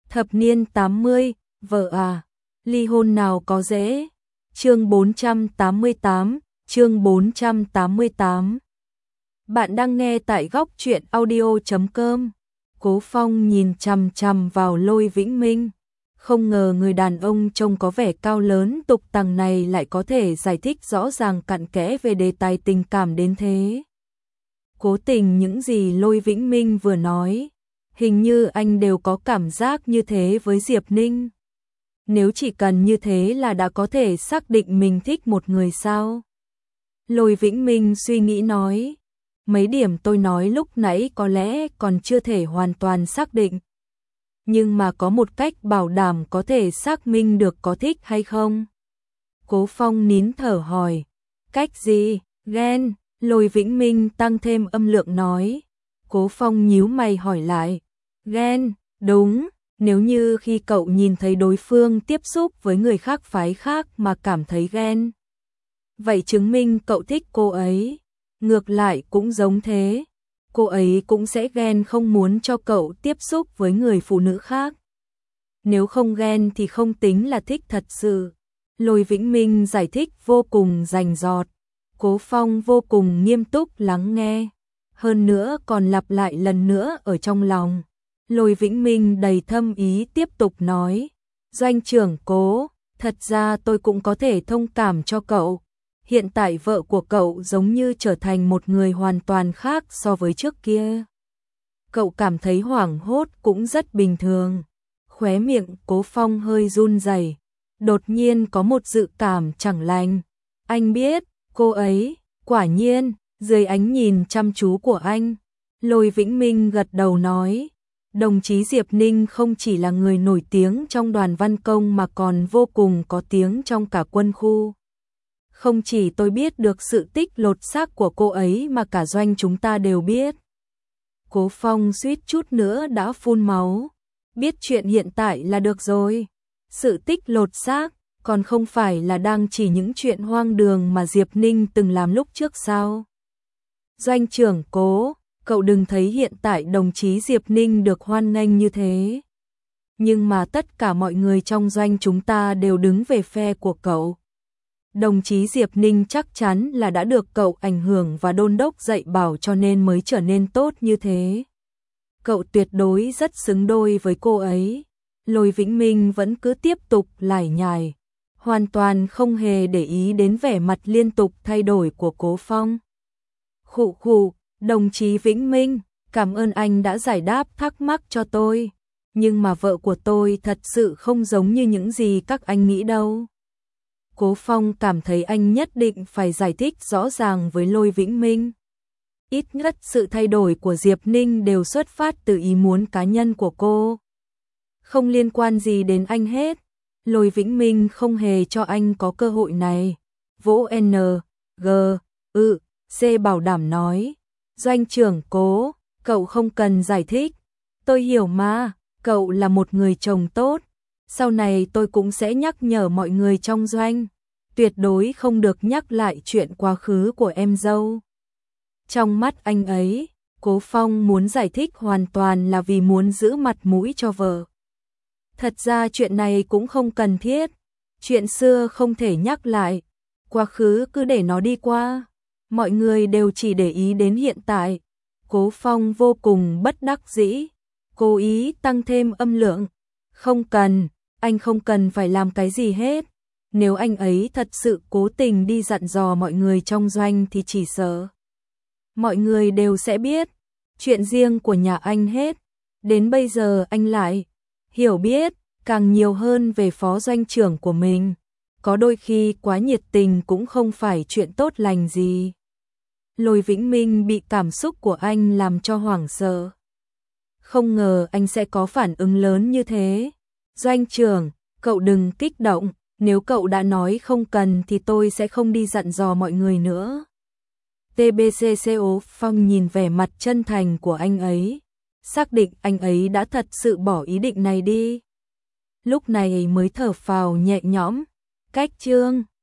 Thập niên 80, vợ à, ly hôn nào có dễ. Chương 488, chương 488. Bạn đang nghe tại góc truyện audio.com. Cố Phong nhìn chằm chằm vào Lôi Vĩnh Minh. Không ngờ người đàn ông trông có vẻ cao lớn tục tằng này lại có thể giải thích rõ ràng cặn kẽ về đề tài tình cảm đến thế. Cố tình những gì Lôi Vĩnh Minh vừa nói, hình như anh đều có cảm giác như thế với Diệp Ninh. Nếu chỉ cần như thế là đã có thể xác định mình thích một người sao? Lôi Vĩnh Minh suy nghĩ nói, mấy điểm tôi nói lúc nãy có lẽ còn chưa thể hoàn toàn xác định. Nhưng mà có một cách bảo đảm có thể xác minh được có thích hay không. Cố Phong nín thở hỏi, cách gì? Ghen. Lôi Vĩnh Minh tăng thêm âm lượng nói. Cố Phong nhíu mày hỏi lại, ghen, đúng, nếu như khi cậu nhìn thấy đối phương tiếp xúc với người khác phái khác mà cảm thấy ghen, vậy chứng minh cậu thích cô ấy. Ngược lại cũng giống thế, cô ấy cũng sẽ ghen không muốn cho cậu tiếp xúc với người phụ nữ khác. Nếu không ghen thì không tính là thích thật sự. Lôi Vĩnh Minh giải thích vô cùng rành rọt. Cố Phong vô cùng nghiêm túc lắng nghe, hơn nữa còn lặp lại lần nữa ở trong lòng. Lôi Vĩnh Minh đầy thâm ý tiếp tục nói, Doanh trưởng Cố, thật ra tôi cũng có thể thông cảm cho cậu. Hiện tại vợ của cậu giống như trở thành một người hoàn toàn khác so với trước kia. Cậu cảm thấy hoảng hốt cũng rất bình thường. Khóe miệng Cố Phong hơi run rẩy, đột nhiên có một dự cảm chẳng lành. Anh biết, cô ấy, quả nhiên, dưới ánh nhìn chăm chú của anh, Lôi Vĩnh Minh gật đầu nói, đồng chí Diệp Ninh không chỉ là người nổi tiếng trong đoàn văn công mà còn vô cùng có tiếng trong cả quân khu. Không chỉ tôi biết được sự tích lột xác của cô ấy mà cả doanh chúng ta đều biết. Cố Phong suýt chút nữa đã phun máu, biết chuyện hiện tại là được rồi. Sự tích lột xác còn không phải là đang chỉ những chuyện hoang đường mà Diệp Ninh từng làm lúc trước sao? Doanh trưởng Cố, cậu đừng thấy hiện tại đồng chí Diệp Ninh được hoan nghênh như thế. Nhưng mà tất cả mọi người trong doanh chúng ta đều đứng về phe của cậu. Đồng chí Diệp Ninh chắc chắn là đã được cậu ảnh hưởng và đôn đốc dạy bảo cho nên mới trở nên tốt như thế. Cậu tuyệt đối rất xứng đôi với cô ấy. Lôi Vĩnh Minh vẫn cứ tiếp tục lải nhải, hoàn toàn không hề để ý đến vẻ mặt liên tục thay đổi của Cố Phong. Khụ khụ, đồng chí Vĩnh Minh, cảm ơn anh đã giải đáp thắc mắc cho tôi. Nhưng mà vợ của tôi thật sự không giống như những gì các anh nghĩ đâu. Cố Phong cảm thấy anh nhất định phải giải thích rõ ràng với Lôi Vĩnh Minh. Ít nhất sự thay đổi của Diệp Ninh đều xuất phát từ ý muốn cá nhân của cô. Không liên quan gì đến anh hết. Lôi Vĩnh Minh không hề cho anh có cơ hội này. Vỗ N, G, C bảo đảm nói. Doanh trưởng Cố, cậu không cần giải thích. Tôi hiểu mà, cậu là một người chồng tốt. Sau này tôi cũng sẽ nhắc nhở mọi người trong doanh. Tuyệt đối không được nhắc lại chuyện quá khứ của em dâu. Trong mắt anh ấy, Cố Phong muốn giải thích hoàn toàn là vì muốn giữ mặt mũi cho vợ. Thật ra chuyện này cũng không cần thiết. Chuyện xưa không thể nhắc lại. Quá khứ cứ để nó đi qua. Mọi người đều chỉ để ý đến hiện tại. Cố Phong vô cùng bất đắc dĩ, cố ý tăng thêm âm lượng. Không cần, anh không cần phải làm cái gì hết. Nếu anh ấy thật sự cố tình đi dặn dò mọi người trong doanh thì chỉ sợ mọi người đều sẽ biết chuyện riêng của nhà anh hết. Đến bây giờ anh lại hiểu biết càng nhiều hơn về phó doanh trưởng của mình. Có đôi khi quá nhiệt tình cũng không phải chuyện tốt lành gì. Lôi Vĩnh Minh bị cảm xúc của anh làm cho hoảng sợ. Không ngờ anh sẽ có phản ứng lớn như thế. Doanh trưởng, cậu đừng kích động. Nếu cậu đã nói không cần thì tôi sẽ không đi dặn dò mọi người nữa. TBCCO Phong nhìn vẻ mặt chân thành của anh ấy, xác định anh ấy đã thật sự bỏ ý định này đi. Lúc này mới thở phào nhẹ nhõm. Cách chương